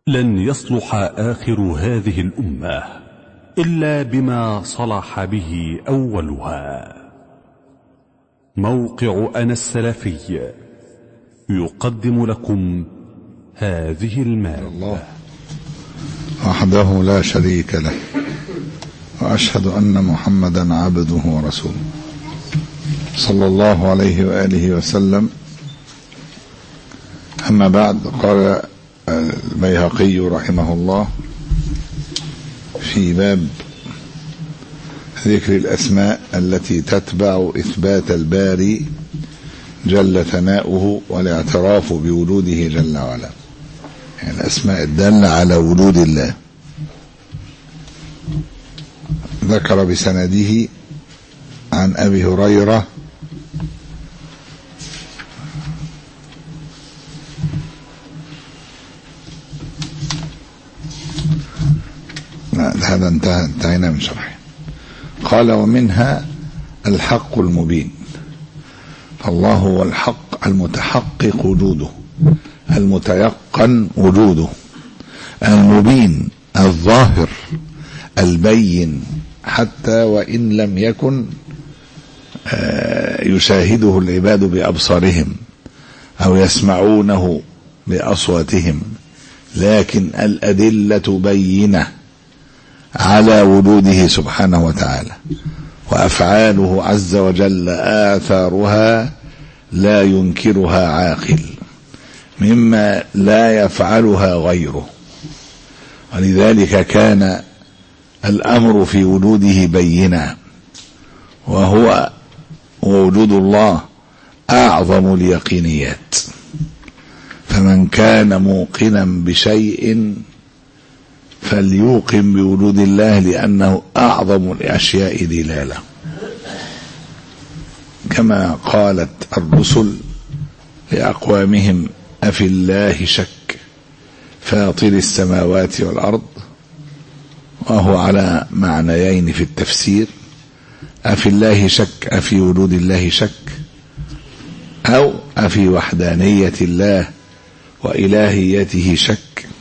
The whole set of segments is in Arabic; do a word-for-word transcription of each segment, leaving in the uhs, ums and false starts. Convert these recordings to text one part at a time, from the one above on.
لن يصلح آخر هذه الأمة إلا بما صلح به أولها. موقع أنا السلفي يقدم لكم هذه المادة. الله وحده لا شريك له، وأشهد أن محمدا عبده ورسوله صلى الله عليه وآله وسلم. أما بعد، قال البيهقي رحمه الله في باب ذكر الأسماء التي تتبع إثبات الباري جل ثناؤه والاعتراف بوجوده جل وعلا، يعني الأسماء الدالة على وجود الله. ذكر بسنده عن أبي هريرة هذا انتهى انتهينا من شرحه. قال: ومنها الحق المبين، فالله هو الحق المتحقق وجوده، المتيقن وجوده، المبين الظاهر البين، حتى وإن لم يكن يشاهده العباد بأبصارهم أو يسمعونه بأصواتهم، لكن الأدلة بينة على وجوده سبحانه وتعالى، وأفعاله عز وجل آثارها لا ينكرها عاقل مما لا يفعلها غيره. ولذلك كان الأمر في وجوده بينا، وهو ووجود الله أعظم اليقينيات. فمن كان موقنا بشيء فليوقن بوجود الله، لأنه أعظم الأشياء دلالة. كما قالت الرسل لأقوامهم: أفي الله شك فاطر السماوات والأرض، وهو على معنيين في التفسير: أفي الله شك، أفي وجود الله شك، أو أفي وحدانية الله وإلهيته شك.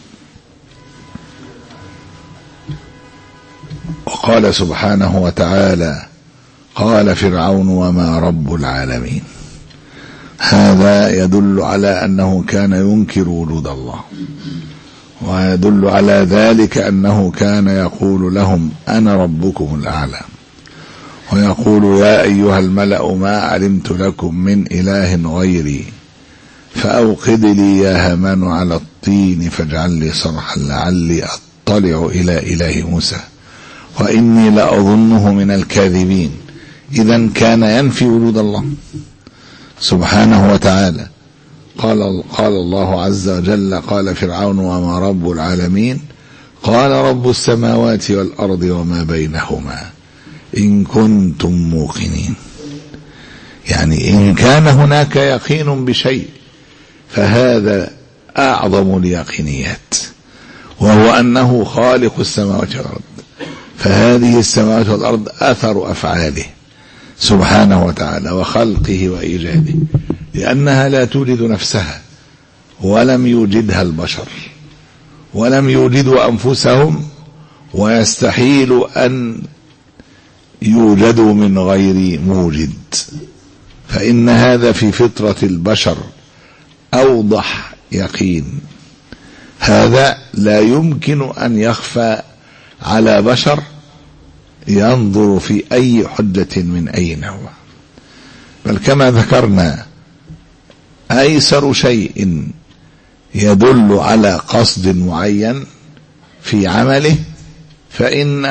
وقال سبحانه وتعالى: قال فرعون وما رب العالمين. هذا يدل على أنه كان ينكر وجود الله، ويدل على ذلك أنه كان يقول لهم: أنا ربكم الأعلى، ويقول: يا أيها الملأ ما علمت لكم من إله غيري فأوقد لي يا هامان على الطين فاجعل لي صرحا لعلي أطلع إلى إله موسى وإني لأظنه من الكاذبين. إذن كان ينفي وجود الله سبحانه وتعالى. قال, قال الله عز وجل: قال فرعون وما رب العالمين، قال: رب السماوات والأرض وما بينهما إن كنتم موقنين. يعني إن كان هناك يقين بشيء فهذا أعظم اليقينيات، وهو أنه خالق السماوات والأرض. فهذه السماوات والأرض أثر أفعاله سبحانه وتعالى وخلقه وإيجاده، لأنها لا توجد نفسها، ولم يوجدها البشر، ولم يوجدوا أنفسهم، ويستحيل أن يوجدوا من غير موجد. فإن هذا في فطرة البشر أوضح يقين. هذا لا يمكن أن يخفى على بشر ينظر في أي حجة من أي نوع. بل كما ذكرنا، أيسر شيء يدل على قصد معين في عمله، فإن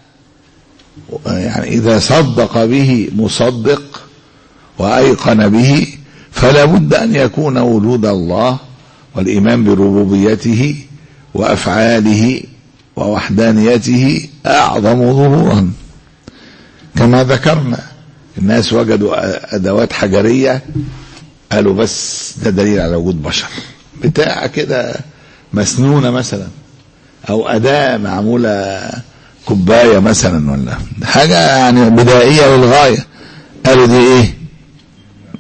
يعني إذا صدق به مصدق وأيقن به، فلا بد أن يكون وجود الله والإيمان بربوبيته وأفعاله ووحدانيته أعظم ظهورا. كما ذكرنا، الناس وجدوا أدوات حجرية قالوا بس ده دليل على وجود بشر، بتاع كده مسنونة مثلا، أو أداة معمولة كوباية مثلا، ولا حاجة يعني بدائية للغاية، قالوا دي إيه؟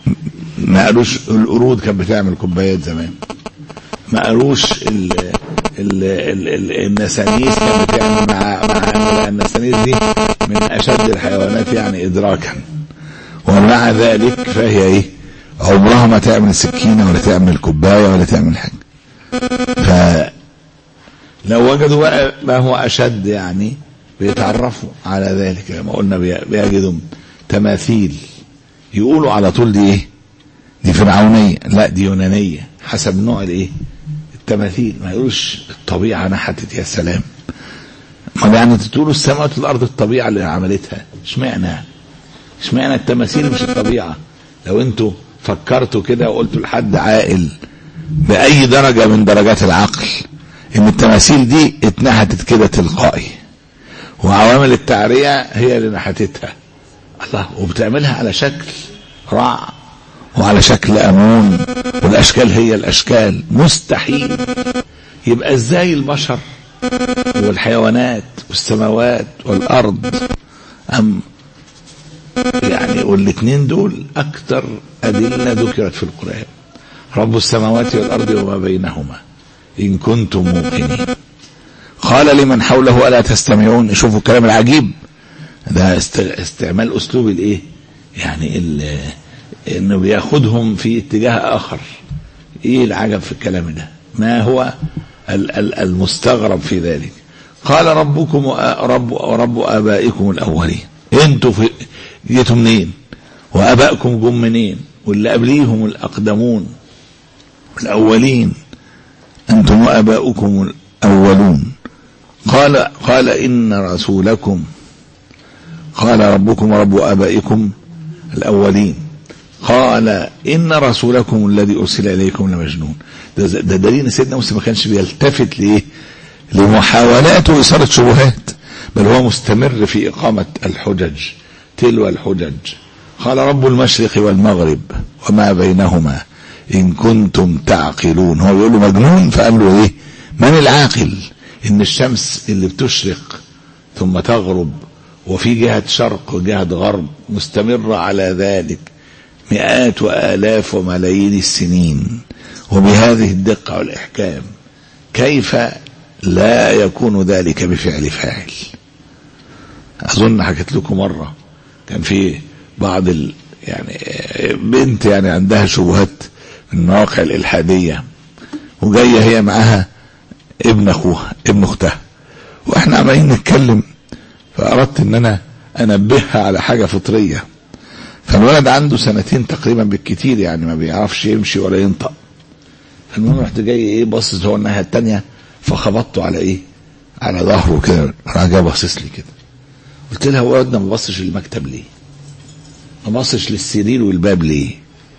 ما قالوش القرود كانت بتعمل كوبايات زمان، ما قالوش ال ال ال النسانيس كانت يعني مع مع النسانيس دي من اشد الحيوانات يعني ادراكا، ومع ذلك فهي ايه عمرها ما تعمل سكينه ولا تعمل كوبايه ولا تعمل حاجه. فلو وجدوا بقى ما هو اشد يعني بيتعرفوا على ذلك. لما قلنا بيجدوا تماثيل يقولوا على طول دي ايه؟ دي فرعونيه، لا دي يونانيه، حسب نوع الايه التماثيل. ما يقولوش الطبيعه نحتت يا سلام. ما يعني تقولوا السماوات والارض الطبيعه اللي عملتها، اشمعنى اشمعنى التماثيل مش الطبيعه؟ لو انتوا فكرتوا كده وقلتوا لحد عاقل باي درجه من درجات العقل ان التماثيل دي اتنحتت كده تلقائي وعوامل التعريه هي اللي نحتتها، الله، وبتعملها على شكل رع وعلى شكل امون والاشكال هي الاشكال، مستحيل. يبقى ازاي البشر والحيوانات والسماوات والارض ام يعني؟ والاثنين دول اكثر ادله ذكرت في القران، رب السماوات والارض وما بينهما ان كنتم موقنين. قال لمن حوله الا تستمعون. شوفوا الكلام العجيب ده، استعمال اسلوب الايه يعني انه بياخدهم في اتجاه اخر. ايه العجب في الكلام ده؟ ما هو المستغرب في ذلك؟ قال ربكم رب رب ابائكم الاولين. انتوا جيتوا منين؟ وابائكم جم منين؟ واللي قبليهم الاقدمون الاولين، انتم واباؤكم الاولون. قال قال ان رسولكم قال ربكم ورب ابائكم الاولين. قال ان رسولكم الذي ارسل اليكم لمجنون. ده, ده دليل سيدنا موسى ما كانش بيلتفت لايه؟ لمحاولات واثاره شبهات، بل هو مستمر في اقامه الحجج تلو الحجج. قال رب المشرق والمغرب وما بينهما ان كنتم تعقلون. هو يقول له مجنون، فقال له ايه؟ من العاقل ان الشمس اللي بتشرق ثم تغرب وفي جهة شرق وجهة غرب مستمرة على ذلك مئات وآلاف وملايين السنين وبهذه الدقة والإحكام، كيف لا يكون ذلك بفعل فاعل؟ أظن حكيت لكم مرة كان في بعض ال يعني بنت يعني عندها شبهات من المواقع الإلحادية، وجاية هي معها ابن أخوها ابن أختها، وإحنا عمالين نتكلم، فأردت إن أنا أنبهها على حاجة فطرية. فالولد عنده سنتين تقريبا بالكتير، يعني ما بيعرفش يمشي ولا ينطق. فالمهم رحت جاي إيه باصص هو الناحية التانية، فخبطته على إيه؟ على ظهره كده، راح جاي باصص لي كده. قلت لها هو ولدنا ما بصش للمكتب ليه؟ ما بصش للسرير والباب ليه؟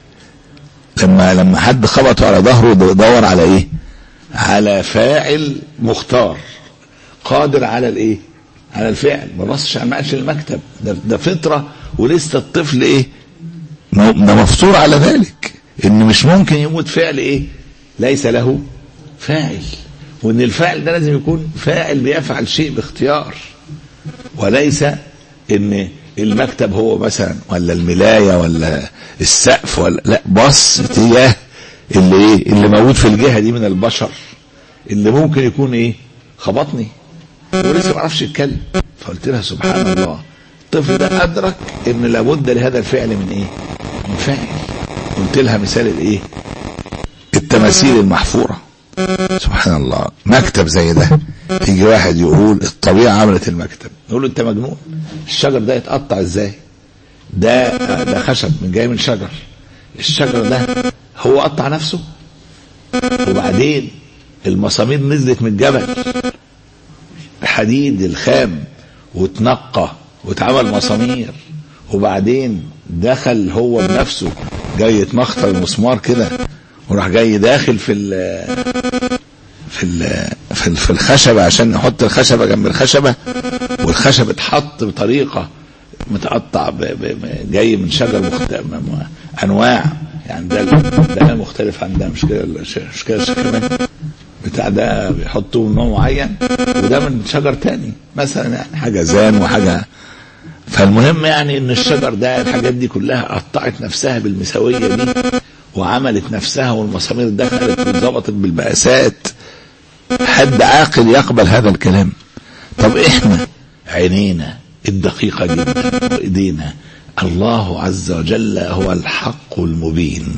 لما لما حد خبطه على ظهره دور على إيه؟ على فاعل مختار قادر على الإيه؟ على الفعل. ما بصش على مقاش المكتب، ده, ده فطرة، ولسه الطفل ايه ده مفطور على ذلك ان مش ممكن يموت فعل ايه ليس له فاعل، وان الفاعل ده لازم يكون فاعل بيفعل شيء باختيار، وليس ان المكتب هو مثلا ولا الملاية ولا السقف ولا لا، بص اتجاه اللي ايه اللي موجود في الجهة دي من البشر اللي ممكن يكون ايه خبطني ولسه ما عرفش يتكلم. فقلت لها سبحان الله، الطفل ده ادرك ان لابد لهذا الفعل من ايه من فاعل. قلت لها مثال الايه التماثيل المحفوره. سبحان الله، مكتب زي ده يجي واحد يقول الطبيعه عملت المكتب، يقول له انت مجنون، الشجر ده يتقطع ازاي؟ ده ده خشب من جاي من شجر، الشجر ده هو قطع نفسه؟ وبعدين المسامير نزلت من الجبل، الحديد الخام وتنقى واتعمل مسامير، وبعدين دخل هو بنفسه جاي يتمخطر المسمار كده، وراح جاي داخل في ال في ال في, في الخشبه عشان نحط الخشبه جنب الخشبه، والخشب اتحط بطريقه متقطع ب ب جاي من شجر مختلف انواع، يعني ده ده مختلف عن ده، مش كده مش كده كمان بتاع ده بيحطوه من نوع معين وده من شجر تاني مثلا، يعني حاجه زان وحاجه. فالمهم يعني ان الشجر ده الحاجات دي كلها قطعت نفسها بالمساويه دي وعملت نفسها، والمسامير دخلت واتظبطت بالمقاسات. حد عاقل يقبل هذا الكلام. طب احنا عينينا الدقيقة جدا وايدينا، الله عز وجل هو الحق المبين،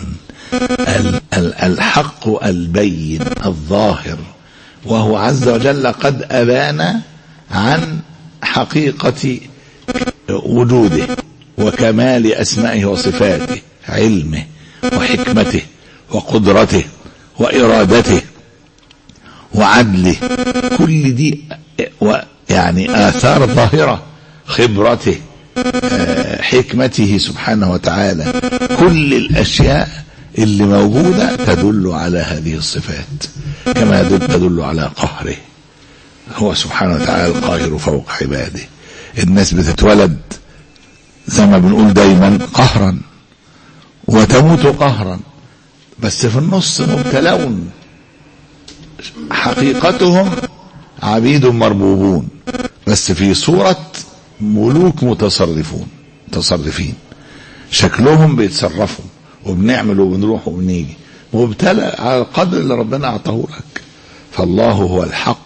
الحق البين الظاهر، وهو عز وجل قد أبان عن حقيقة وجوده وكمال أسمائه وصفاته، علمه وحكمته وقدرته وإرادته وعدله، كل دي يعني آثار ظاهرة، خبرته، حكمته سبحانه وتعالى، كل الأشياء اللي موجودة تدل على هذه الصفات، كما تدل على قهره. هو سبحانه وتعالى القاهر فوق عباده. الناس بتتولد زي ما بنقول دايما قهرا وتموت قهرا، بس في النص مبتلون، حقيقتهم عبيد مربوبون، بس في صورة ملوك متصرفون متصرفين، شكلهم بيتصرفوا وبنعمل وبنروح وبنيجي، مبتلى على القدر اللي ربنا اعطاه لك. فالله هو الحق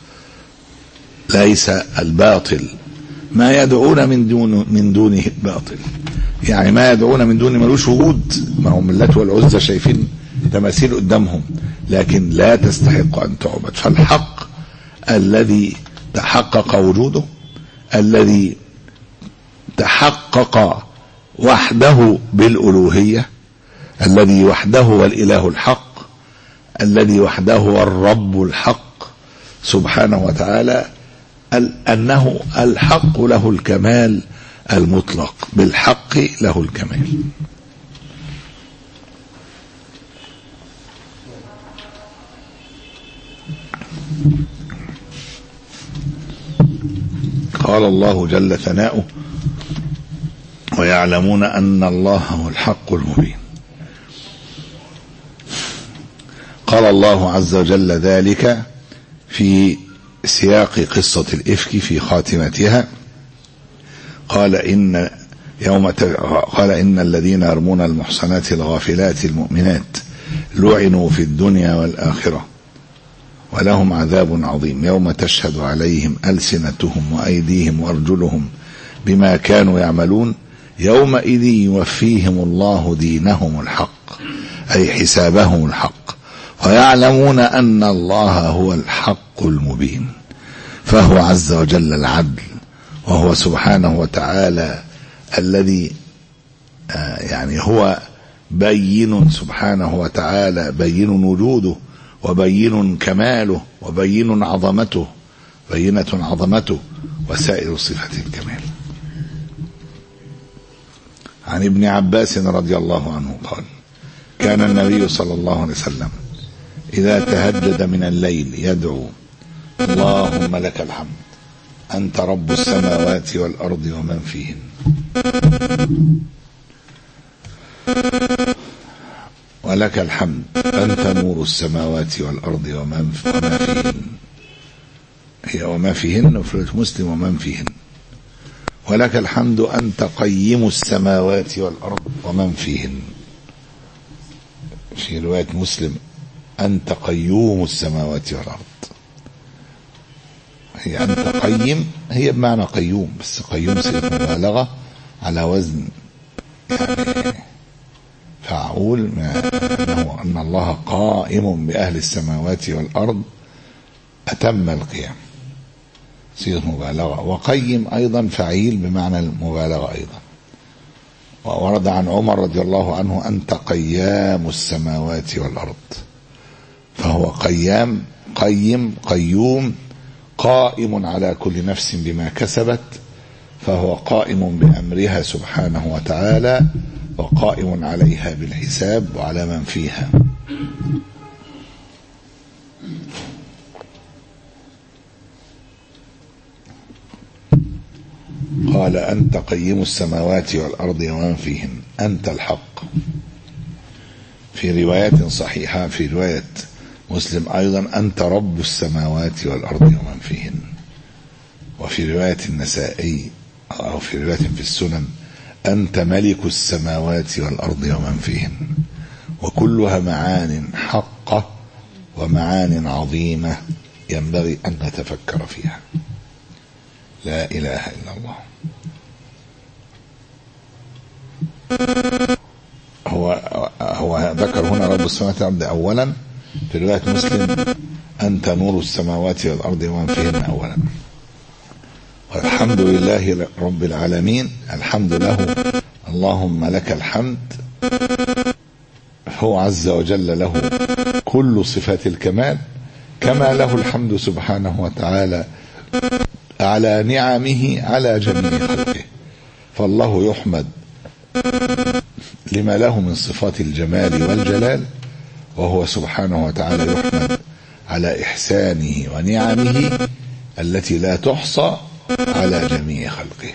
ليس الباطل، ما يدعون من دون من دونه الباطل، يعني ما يدعون من دونه ملوش وجود. ما هم اللات والعزى شايفين تماثيل قدامهم لكن لا تستحق ان تعبد. فالحق الذي تحقق وجوده، الذي تحقق وحده بالألوهية، الذي وحده هو الإله الحق، الذي وحده هو الرب الحق سبحانه وتعالى، أنه الحق له الكمال المطلق، بالحق له الكمال. قال الله جل ثناؤه: ويعلمون أن الله هو الحق المبين. قال الله عز وجل ذلك في سياق قصة الإفك في خاتمتها، قال إن يوم قال إن الذين يرمون المحصنات الغافلات المؤمنات لعنوا في الدنيا والآخرة ولهم عذاب عظيم يوم تشهد عليهم ألسنتهم وأيديهم وأرجلهم بما كانوا يعملون يومئذ يوفيهم الله دينهم الحق، أي حسابهم الحق، ويعلمون أن الله هو الحق المبين. فهو عز وجل العدل، وهو سبحانه وتعالى الذي يعني هو بين سبحانه وتعالى، بين وجوده وبين كماله وبين عظمته، بينة عظمته وسائر صفات الكمال. عن ابن عباس رضي الله عنه قال: كان النبي صلى الله عليه وسلم إذا تهجد من الليل يدعو: اللهم لك الحمد أنت رب السماوات والأرض ومن فيهن، ولك الحمد أنت نور السماوات والأرض ومن فيهن، هي وما فيهن وفي مسلم ومن فيهن، ولك الحمد أنت قيم السماوات والأرض ومن فيهن، في رواية مسلم أنت قيوم السماوات والأرض. هي أنت قيم، هي بمعنى قيوم، بس قيوم صيغة مبالغة على وزن يعني فعول، أنه أن الله قائم بأهل السماوات والأرض أتم القيام، صيغة مبالغة. وقيم أيضا فعيل بمعنى المبالغة أيضا. وورد عن عمر رضي الله عنه: أنت قيام السماوات والأرض. فهو قيام، قيم، قيوم، قائم على كل نفس بما كسبت، فهو قائم بأمرها سبحانه وتعالى، وقائم عليها بالحساب وعلى من فيها. قال: أنت قيم السماوات والأرض ومن فيهن، أنت الحق. في روايات صحيحة، في رواية مسلم أيضا: أنت رب السماوات والأرض ومن فيهن. وفي رواية النسائي أو في رواية في السنن: أنت ملك السماوات والأرض ومن فيهن. وكلها معان حقة ومعان عظيمة ينبغي أن نتفكر فيها. لا إله إلا الله. هو هو ذكر هنا رب السماوات والأرض أولا، في رواية مسلم أنت نور السماوات والأرض ومن فيهن أولا. والحمد لله رب العالمين، الحمد له اللهم لك الحمد، هو عز وجل له كل صفات الكمال، كما له الحمد سبحانه وتعالى على نعمه على جميع خلقه. فالله يحمد لما له من صفات الجمال والجلال، وهو سبحانه وتعالى يحمد على إحسانه ونعمه التي لا تحصى على جميع خلقه.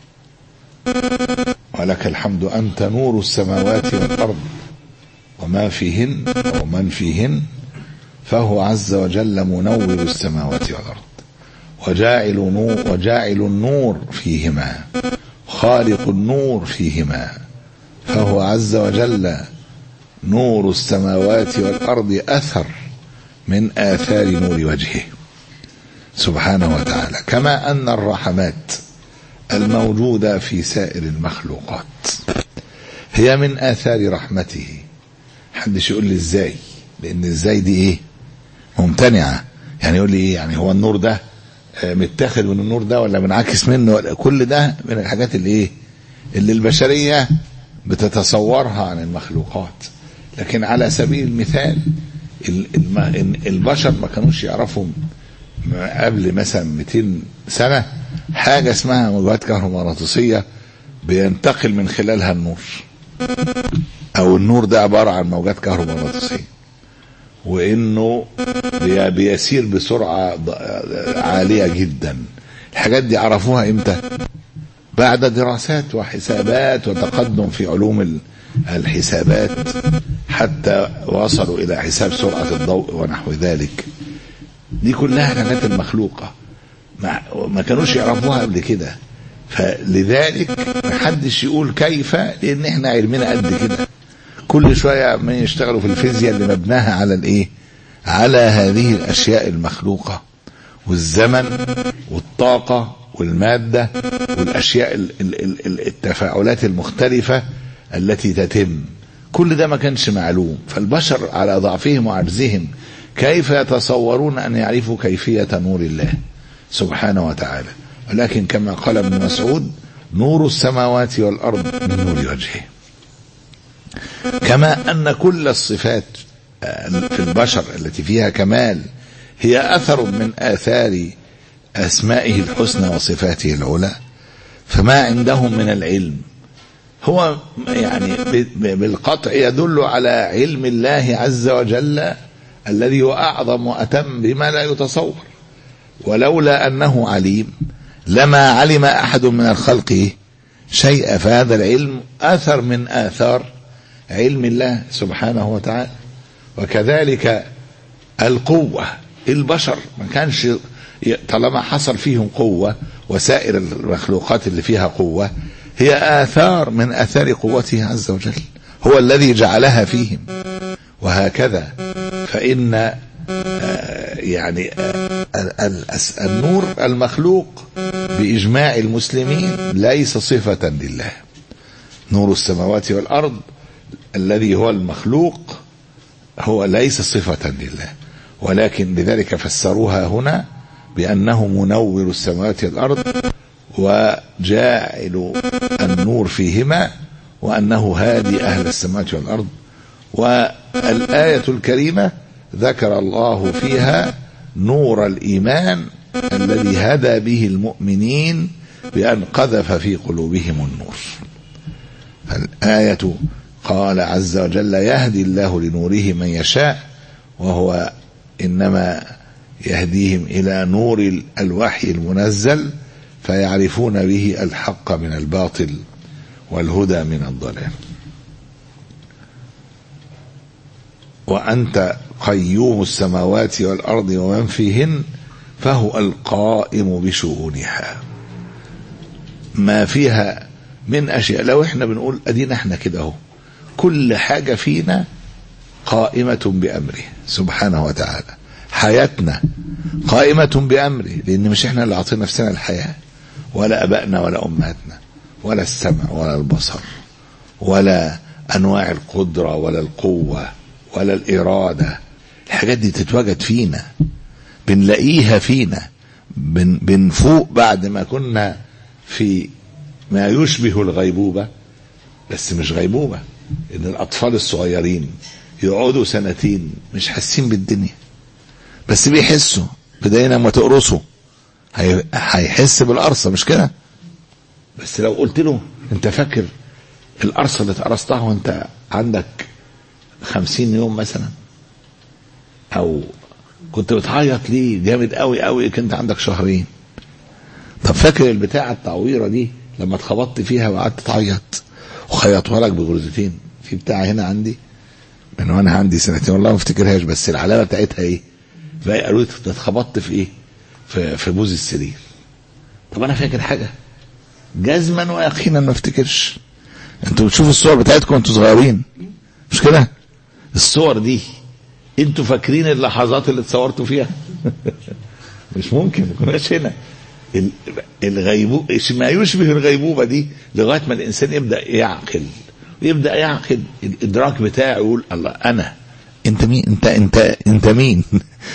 ولك الحمد أنت نور السماوات والأرض وما فيهن ومن فيهن، فهو عز وجل منور السماوات والأرض وجاعل نور وجاعل النور فيهما، خالق النور فيهما، فهو عز وجل نور السماوات والأرض أثر من آثار نور وجهه سبحانه وتعالى. كما أن الرحمات الموجودة في سائر المخلوقات هي من آثار رحمته. حدش يقول لي ازاي، لأن ازاي دي ايه ممتنعة. يعني يقول لي ايه، يعني هو النور ده متاخد من النور ده ولا منعكس منه، ولا كل ده من الحاجات اللي ايه اللي البشرية بتتصورها عن المخلوقات. لكن على سبيل المثال البشر ما كانوش يعرفوا قبل مثلا مئتين سنة حاجة اسمها موجات كهرومغناطيسية بينتقل من خلالها النور، او النور ده عبارة عن موجات كهرومغناطيسية، وانه بيسير بسرعة عالية جدا. الحاجات دي عرفوها امتى؟ بعد دراسات وحسابات وتقدم في علوم الحسابات، حتى وصلوا الى حساب سرعة الضوء ونحو ذلك. دي كلها حاجات المخلوقة ما كانوش يعرفوها قبل كده. فلذلك محدش يقول كيف، لان احنا علمنا قد كده. كل شوية من يشتغلوا في الفيزياء اللي مبناها على الايه على هذه الاشياء المخلوقة، والزمن والطاقة والمادة والاشياء التفاعلات المختلفة التي تتم. كل ده ما كانش معلوم. فالبشر على ضعفهم وعجزهم كيف يتصورون أن يعرفوا كيفية نور الله سبحانه وتعالى؟ ولكن كما قال ابن مسعود نور السماوات والأرض من نور وجهه. كما أن كل الصفات في البشر التي فيها كمال هي أثر من آثار أسمائه الحسنى وصفاته العلى. فما عندهم من العلم هو يعني بالقطع يدل على علم الله عز وجل الذي هو أعظم وأتم بما لا يتصور. ولولا أنه عليم لما علم أحد من الخلق شيئا. فهذا العلم أثر من آثار علم الله سبحانه وتعالى. وكذلك القوة، البشر ما كانش طالما حصل فيهم قوة، وسائر المخلوقات اللي فيها قوة هي آثار من آثار قوته عز وجل، هو الذي جعلها فيهم. وهكذا فإن يعني النور المخلوق بإجماع المسلمين ليس صفة لله. نور السماوات والأرض الذي هو المخلوق هو ليس صفة لله، ولكن لذلك فسروها هنا بأنه منور السماوات والأرض وجاعل النور فيهما، وأنه هادي أهل السماوات والأرض. والآية الكريمة ذكر الله فيها نور الإيمان الذي هدى به المؤمنين بأن قذف في قلوبهم النور. الآية قال عز وجل يهدي الله لنوره من يشاء، وهو إنما يهديهم إلى نور الوحي المنزل فيعرفون به الحق من الباطل والهدى من الضلال. وأنت قيوم السماوات والأرض ومن فيهن، فهو القائم بشؤونها. ما فيها من أشياء، لو احنا بنقول أدينا احنا كده اهو، كل حاجة فينا قائمة بأمره سبحانه وتعالى، حياتنا قائمة بأمره، لأن مش احنا اللي عطينا نفسنا الحياة، ولا أبائنا ولا أمهاتنا، ولا السمع ولا البصر ولا أنواع القدرة ولا القوة ولا الإرادة. الحاجات دي تتوجد فينا، بنلاقيها فينا، بن بنفوق بعد ما كنا في ما يشبه الغيبوبة، بس مش غيبوبة. إن الأطفال الصغيرين يقعدوا سنتين مش حاسين بالدنيا، بس بيحسوا. بداية ما تقرصوا هيحس بالقرصة، مش كده؟ بس لو قلت له انت فاكر القرصة اللي اتقرصتها وانت عندك خمسين يوم مثلا، او كنت بتعيط ليه جامد قوي قوي كنت عندك شهرين، طب فاكر البتاعة التعويرة دي لما اتخبطت فيها وقعدت تعيط وخيطوها لك بغرزتين؟ في بتاعة هنا عندي من وانا عندي سنتين والله ما افتكرهاش، بس العلامة بتاعتها ايه؟ قالوا لي اتخبطت في ايه؟ في, في بوز السرير. طب انا فاكر حاجة؟ جزما ويقينا ما افتكرش. انتوا بتشوفوا الصور بتاعتكم انتوا صغيرين، مش كده؟ الصور دي انتوا فاكرين اللحظات اللي اتصورتوا فيها؟ مش ممكن، ما كناش هنا. الغيبوبة ما يشبه الغيبوبة دي لغاية ما الانسان يبدأ يعقل، ويبدأ يعقل الادراك بتاعه، يقول الله انا انت مين؟ انت انت انت مين؟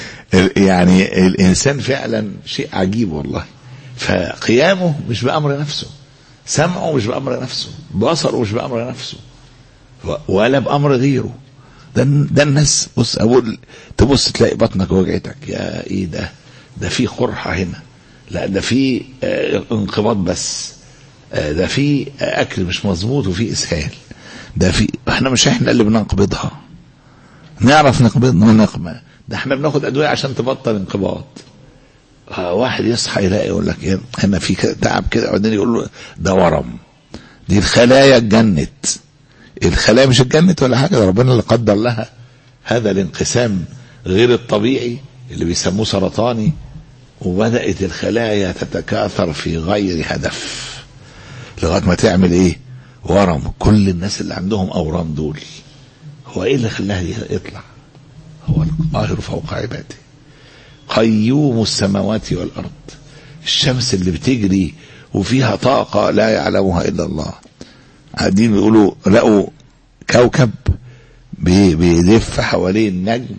يعني الانسان فعلا شيء عجيب والله. فقيامه مش بأمر نفسه، سمعه مش بأمر نفسه، بصره مش بأمر نفسه، ولا بأمر غيره. ده ده الناس بص اقول تبص تلاقي بطنك وجعتك، يا ايه ده؟ ده في قرحة هنا، لا ده في اه انقباض، بس اه ده في اه اكل مش مظبوط وفي اسهال، ده في احنا مش احنا اللي بننقبضها، نعرف نقبضها ونقبض، ده احنا بناخد ادوية عشان تبطل انقباض. اه واحد يصحى يلاقي يقول لك هنا في تعب كده، وبعدين يقول له ده ورم، دي الخلايا اتجنت. الخلايا مش اتجنت ولا حاجة، ده ربنا اللي قدر لها هذا الانقسام غير الطبيعي اللي بيسموه سرطاني، وبدأت الخلايا تتكاثر في غير هدف لغاية ما تعمل ايه؟ ورم. كل الناس اللي عندهم اورام دول هو ايه اللي خلاها يطلع؟ هو القاهر فوق عباده، قيوم السماوات والارض، الشمس اللي بتجري وفيها طاقة لا يعلمها الا الله. قاعدين بيقولوا لقوا كوكب بيلف حوالين نجم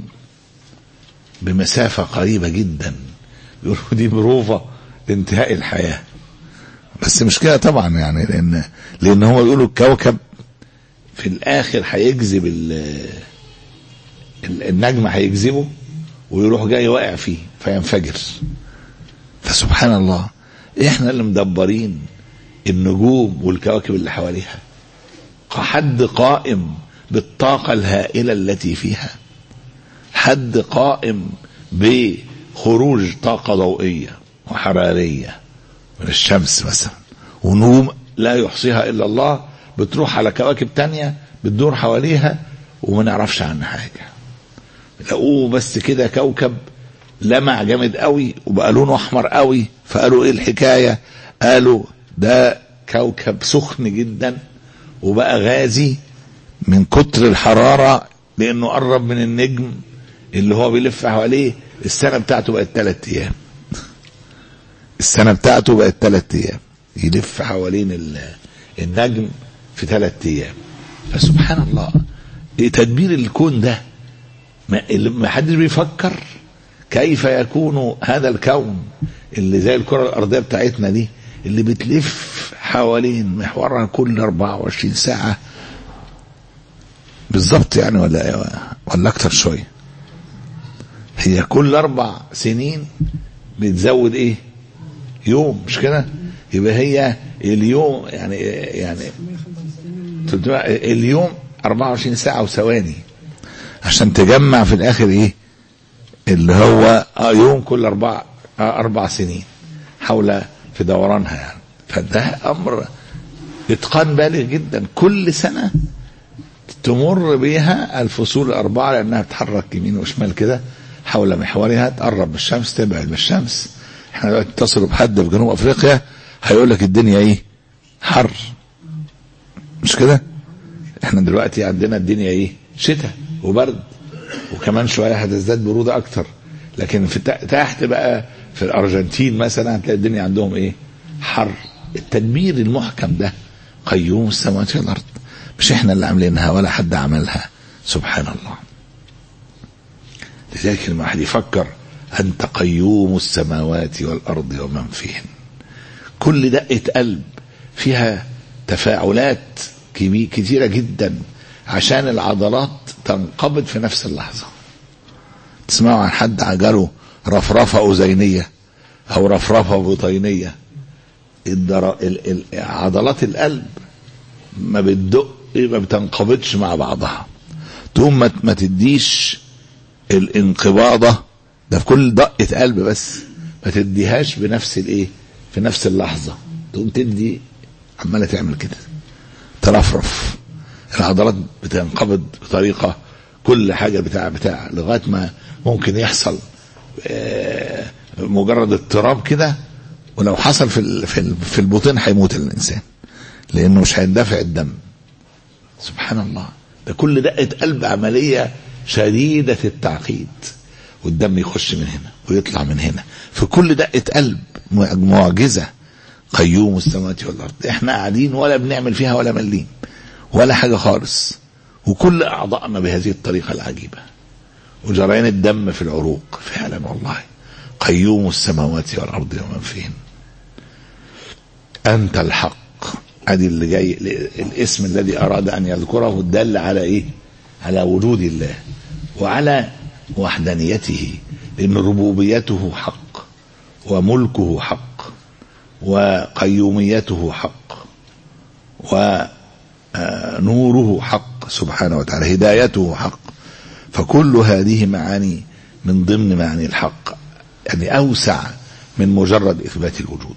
بمسافة قريبة جدا، بيقولوا دي بروفة لانتهاء الحياة. بس مش كده طبعا، يعني لان لان هو يقولوا الكوكب في الاخر هيجذب النجم، هيجذبه ويروح جاي واقع فيه فينفجر. فسبحان الله، احنا اللي مدبرين النجوم والكواكب اللي حواليها، حد قائم بالطاقة الهائلة التي فيها، حد قائم بخروج طاقة ضوئية وحرارية من الشمس مثلا، ونجوم لا يحصيها إلا الله بتروح على كواكب تانية بتدور حواليها وما نعرفش عنها حاجة. لقوه بس كده كوكب لمع جامد قوي وبقى لونه احمر قوي، فقالوا ايه الحكاية؟ قالوا ده كوكب سخن جدا وبقى غازي من كتر الحرارة، لانه قرب من النجم اللي هو بيلف حواليه. السنة بتاعته بقت ثلاث ايام، السنة بتاعته بقت ثلاث ايام يلف حوالين النجم في ثلاث ايام. فسبحان الله، ايه تدبير الكون ده؟ ما حدش بيفكر كيف يكون هذا الكون اللي زي الكرة الارضية بتاعتنا دي، اللي بتلف حوالين محورها كل أربعة وعشرين ساعة بالضبط يعني، ولا ولا اكتر شوية. هي كل اربع سنين بتزود ايه؟ يوم، مش كده؟ يبقى هي اليوم يعني يعني اليوم أربعة وعشرين ساعة وثواني، عشان تجمع في الاخر ايه اللي هو يوم كل اربع اربع سنين حول في دورانها يعني. فده امر اتقان بالغ جدا. كل سنة تمر بها الفصول الاربعة لانها بتتحرك يمين وشمال كده حول محورها، تقرب من الشمس تبعد من الشمس. احنا دلوقتي اتصلوا بحد في جنوب افريقيا هيقول لك الدنيا ايه؟ حر، مش كده؟ احنا دلوقتي عندنا الدنيا ايه؟ شتاء وبرد، وكمان شوية هتزداد برودة اكتر. لكن في تحت بقى في الارجنتين مثلا هتلاقي الدنيا عندهم ايه؟ حر. التدبير المحكم ده قيوم السماوات والارض، مش احنا اللي عاملينها ولا حد عملها، سبحان الله. لذلك لما واحد يفكر انت قيوم السماوات والارض ومن فيهن، كل دقة قلب فيها تفاعلات كتيرة جدا عشان العضلات تنقبض في نفس اللحظة. تسمعوا عن حد عجله رفرفة أذينية أو رفرفة بطينية، عضلات القلب ما بتدق ما بتنقبضش مع بعضها، تقوم ما تديش الانقباضة ده في كل دقة قلب، بس ما تديهاش بنفس الايه في نفس اللحظة، تقوم تدي عمالة تعمل كده ترفرف، العضلات بتنقبض بطريقة كل حاجة بتاع بتاع لغاية ما ممكن يحصل مجرد اضطراب كده، ولو حصل في في البطين هيموت الإنسان لأنه مش هيندفع الدم. سبحان الله، ده كل دقة قلب عملية شديدة التعقيد، والدم يخش من هنا ويطلع من هنا في كل دقة قلب، معجزة. قيوم السماوات والأرض، احنا قاعدين ولا بنعمل فيها ولا مليم ولا حاجة خالص، وكل أعضائنا بهذه الطريقة العجيبة، وجريان الدم في العروق فعلا والله. قيوم السماوات والأرض ومن فيهن، أنت الحق. ادي اللي جاي الاسم الذي أراد أن يذكره الدل على إيه؟ على وجود الله وعلى وحدانيته، لأن ربوبيته حق وملكه حق وقيوميته حق ونوره حق سبحانه وتعالى، هدايته حق. فكل هذه معاني من ضمن معاني الحق، يعني أوسع من مجرد إثبات الوجود.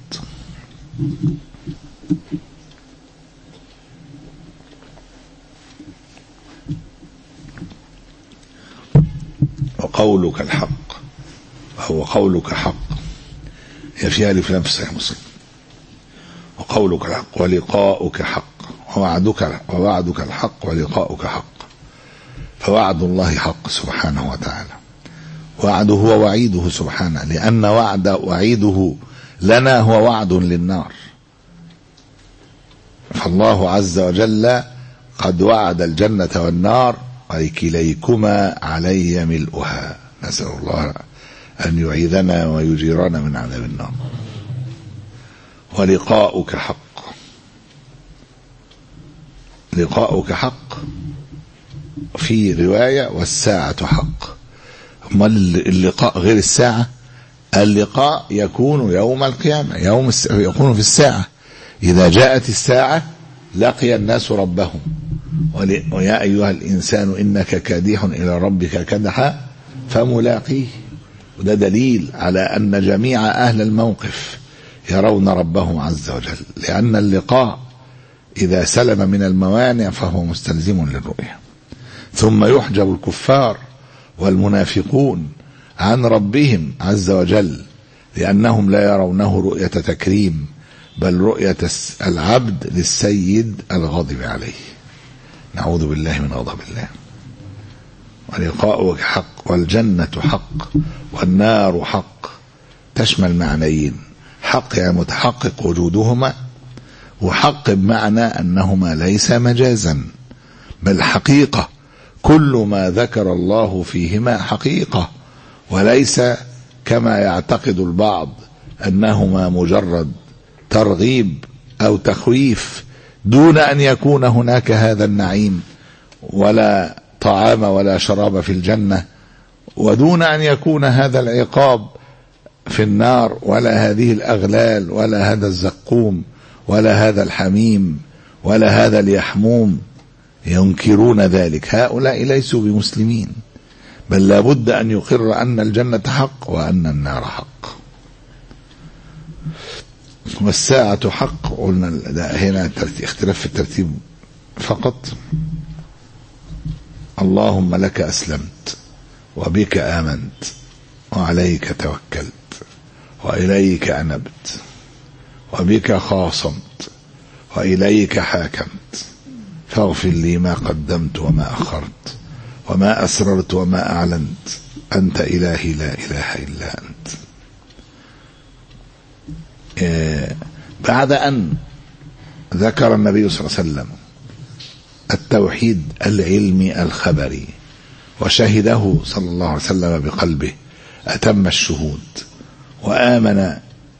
وقولك الحق، وهو قولك حق، هي فيها ألف لام في صحيح مسلم. وقولك الحق ولقاؤك حق، ووعدك ووعدك الحق ولقاؤك حق. فوعد الله حق سبحانه وتعالى، وعده هو وعيده سبحانه، لأن وعد وعيده لنا هو وعد للنار. فالله عز وجل قد وعد الجنة والنار ولكليكما علي ملؤها. نسأل الله أن يعيذنا ويجيرنا من عذاب النار. ولقاؤك حق، لقاؤك حق في رواية والساعة حق. أما اللقاء غير الساعة، اللقاء يكون يوم القيامة، يوم يكون في الساعة. إذا جاءت الساعة لقي الناس ربهم، ويا أيها الإنسان إنك كادح إلى ربك كدحا فملاقيه. وده دليل على أن جميع أهل الموقف يرون ربهم عز وجل، لأن اللقاء إذا سلم من الموانع فهو مستلزم للرؤية. ثم يحجب الكفار والمنافقون عن ربهم عز وجل، لأنهم لا يرونه رؤية تكريم، بل رؤية العبد للسيد الغاضب عليه. نعوذ بالله من غضب الله. ولقاؤك حق، والجنة حق، والنار حق، تشمل معنيين: حق يعني متحقق وجودهما، وحق بمعنى أنهما ليس مجازا بل حقيقة. كل ما ذكر الله فيهما حقيقة، وليس كما يعتقد البعض أنهما مجرد ترغيب أو تخويف، دون أن يكون هناك هذا النعيم ولا طعام ولا شراب في الجنة، ودون أن يكون هذا العقاب في النار، ولا هذه الأغلال، ولا هذا الزقوم، ولا هذا الحميم، ولا هذا اليحموم. ينكرون ذلك. هؤلاء ليسوا بمسلمين، بل لابد أن يقر أن الجنة حق وأن النار حق. والساعة حق، قلنا هنا اختلاف في الترتيب فقط. اللهم لك أسلمت وبك آمنت وعليك توكلت وإليك أنبت وبك خاصمت وإليك حاكمت، فاغفر لي ما قدمت وما أخرت وما أسررت وما أعلنت، أنت إلهي لا إله إلا أنت. بعد أن ذكر النبي صلى الله عليه وسلم التوحيد العلمي الخبري وشهده صلى الله عليه وسلم بقلبه أتم الشهود، وآمن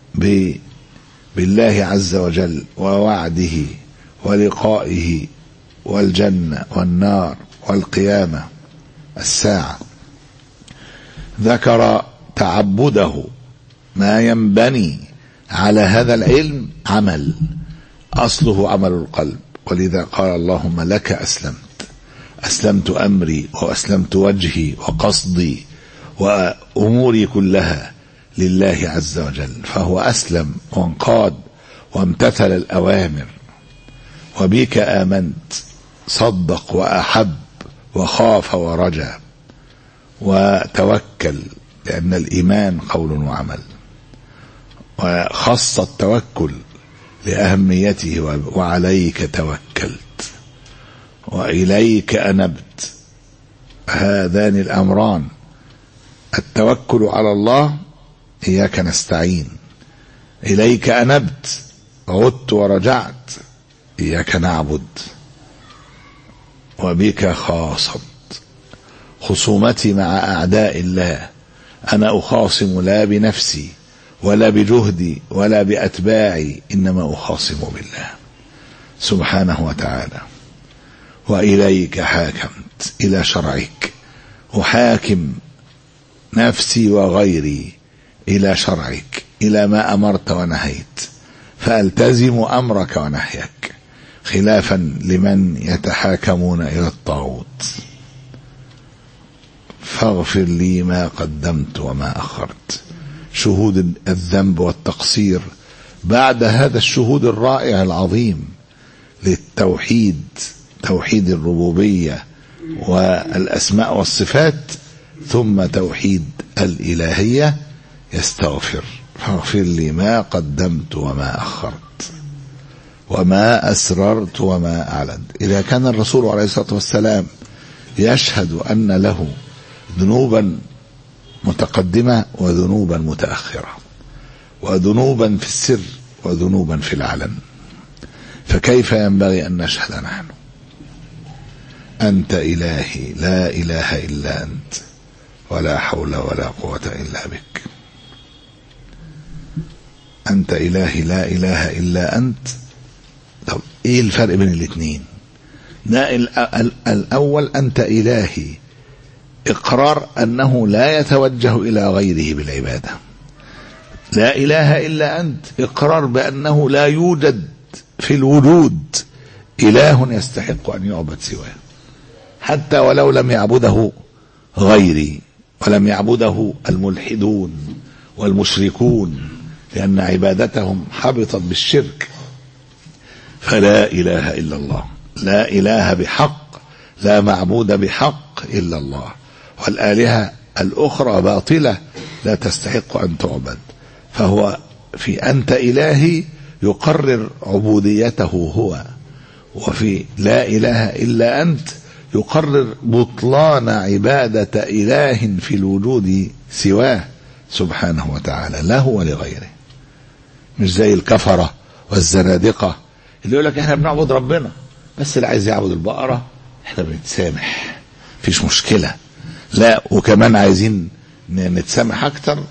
بالله عز وجل ووعده ولقائه والجنة والنار والقيامة الساعة، ذكر تعبده ما ينبني على هذا العلم عمل أصله عمل القلب. ولذا قال اللهم لك أسلمت، أسلمت أمري وأسلمت وجهي وقصدي وأموري كلها لله عز وجل. فهو أسلم وانقاد وامتثل الأوامر. وبك آمنت، صدق وأحب وخاف ورجا وتوكل، لأن الإيمان قول وعمل. وخص التوكل لأهميته، وعليك توكلت وإليك أنبت. هذان الأمران، التوكل على الله إياك نستعين، إليك أنبت عدت ورجعت إياك نعبد، وبك خاصمت. خصومتي مع أعداء الله، أنا أخاصم لا بنفسي ولا بجهدي ولا بأتباعي، إنما أخاصم بالله سبحانه وتعالى. وإليك حاكمت، إلى شرعك أحاكم نفسي وغيري، إلى شرعك، إلى ما أمرت ونهيت، فألتزم أمرك ونهيك، خلافا لمن يتحاكمون إلى الطاغوت. فاغفر لي ما قدمت وما أخرت. شهود الذنب والتقصير بعد هذا الشهود الرائع العظيم للتوحيد، توحيد الربوبية والأسماء والصفات، ثم توحيد الإلهية، يستغفر. فاغفر لي ما قدمت وما أخرت وما أسررت وما أعلنت. إذا كان الرسول عليه الصلاة والسلام يشهد أن له ذنوبا متقدمة وذنوبا متأخرة، وذنوبا في السر وذنوبا في العلن، فكيف ينبغي أن نشهد نحن؟ أنت إلهي لا إله إلا أنت، ولا حول ولا قوة إلا بك. أنت إلهي لا إله إلا أنت. طب إيه الفرق بين الاثنين؟ الأول أنت إلهي، إقرار أنه لا يتوجه إلى غيره بالعبادة. لا إله إلا أنت، إقرار بأنه لا يوجد في الوجود إله يستحق أن يعبد سواه، حتى ولو لم يعبده غيري ولم يعبده الملحدون والمشركون، لأن عبادتهم حبطت بالشرك. فلا إله إلا الله، لا إله بحق، لا معبود بحق إلا الله، والآلهة الأخرى باطلة لا تستحق أن تعبد. فهو في أنت إلهي يقرر عبوديته هو، وفي لا إله إلا أنت يقرر بطلان عبادة إله في الوجود سواه سبحانه وتعالى، له ولغيره. مش زي الكفرة والزنادقة اللي يقول لك احنا بنعبد ربنا، بس اللي عايز يعبد البقرة احنا بنتسامح، مفيش مشكلة. لا، وكمان عايزين نتسامح اكتر،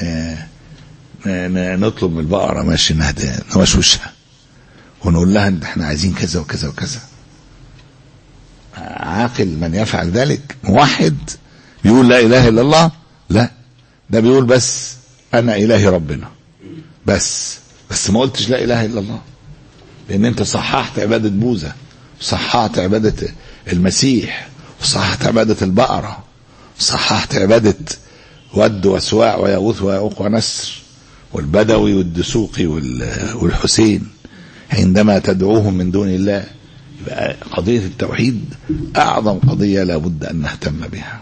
نطلب من البقرة ماشي نوشوشها ونقول لها ان احنا عايزين كذا وكذا وكذا. عاقل من يفعل ذلك؟ موحد بيقول لا اله الا الله؟ لا، ده بيقول بس انا الهي ربنا بس بس ما قلتش لا اله الا الله، لان انت صححت عبادة بوذا، صححت عبادة المسيح، وصححت عبادة البقرة، صححت عبادة ود وسواع ويغوث ويعوق ونسر والبدوي والدسوقي والحسين عندما تدعوهم من دون الله. يبقى قضية التوحيد أعظم قضية لا بد أن نهتم بها.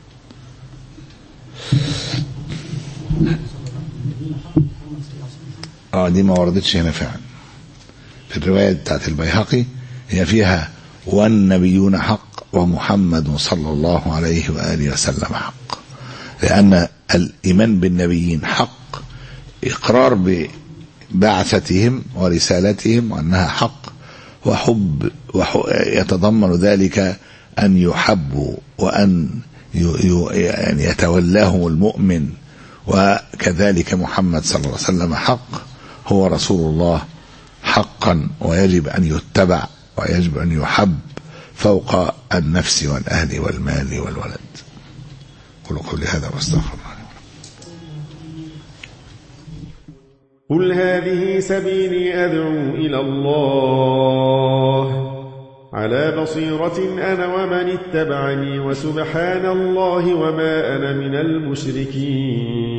اه دي ما وردتش هنا فعلا. في الرواية بتاعت البيهقي هي فيها والنبيون حق ومحمد صلى الله عليه وآله وسلم حق، لأن الإيمان بالنبيين حق، إقرار ببعثتهم ورسالتهم وأنها حق، وحب يتضمن ذلك أن يحبوا وأن يعني يتولاهم المؤمن، وكذلك محمد صلى الله عليه وسلم حق، هو رسول الله حقا، ويجب أن يتبع ويجب أن يحب فوق النفس والأهل والمال والولد. قولوا قولي هذا واستغفر الله. قل هذه سبيلي أدعو إلى الله على بصيرة أنا ومن اتبعني، وسبحان الله وما أنا من المشركين.